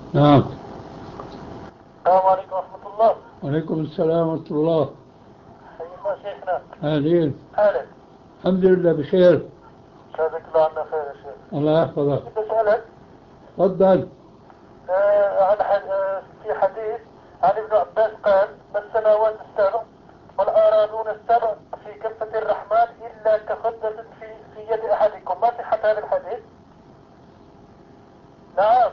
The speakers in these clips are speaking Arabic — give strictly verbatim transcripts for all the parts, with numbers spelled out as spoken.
نعم. السلام عليكم ورحمة الله. وعليكم السلام ورحمة الله. حي الله شيخنا. أهلين. حالك؟ الحمد لله بخير. جزاك الله عنا خير يا شيخ. الله يحفظك. كنت أسألك تفضل. آه عن حد... آه في حديث عن ابن عباس قال: ما السماوات السبع والآرضون السبع في كفة الرحمن إلا كخدة في في يد أحدكم. ما صحة هذا الحديث؟ نعم.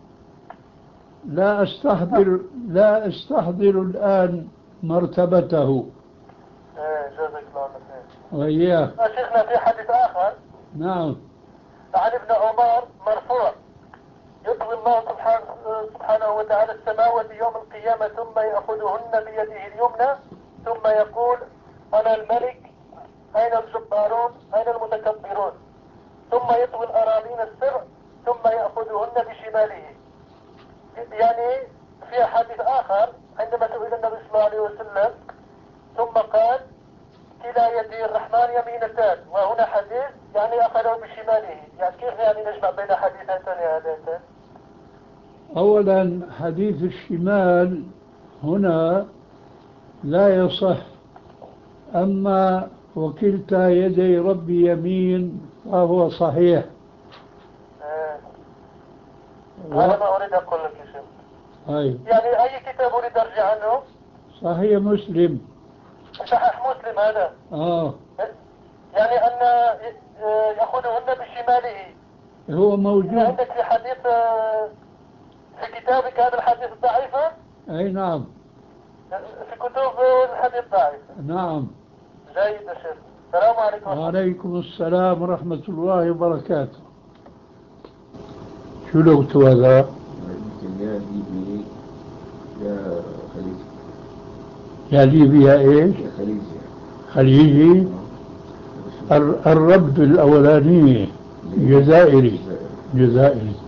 لا أستحضر لا أستحضر الآن مرتبته. ايه جزاك الله عنا خير. وإياه. آه شيخنا في حديث آخر نعم. عن ابن عمر مرفوع: يطوي الله سبحانه, سبحانه وتعالى السماوات يوم القيامة ثم يأخذهن بيده اليمنى ثم يقول: أنا الملك، أين الجبارون، أين المتكبرون؟ ثم يطوي الأراضين السبع ثم يأخذهن بشماله. يعني في حديث آخر عندما سئل النبي صلى الله عليه وسلم ثم قال: كلا يدي الرحمن يمينتان، وهنا حديث يعني أخذه بشماله. يعني كيف يعني نجمع بين حديثين هذين؟ أولا حديث الشمال هنا لا يصح، أما وكلتا يدي ربي يمين فهو صحيح. آه. و... هذا ما أريد أقول لك يا شيخ. أي. يعني أي كتاب أريد أرجع عنه؟ صحيح مسلم. صحيح مسلم هذا. آه. يعني أن يأخذهن بشماله. هو موجود. عندك في حديث في كتابك هذا الحديث الضعيفة؟ أي نعم. في كتب الحديث ضعيفة. نعم. جيد يا شيخ. السلام عليكم. وعليكم السلام ورحمة الله وبركاته. شو لغته هذا؟ يا ليبي يا خليجي. يا ليبيا ايش؟ يا خليجي. خليجي. الرب الأولاني جزائري. جزائري.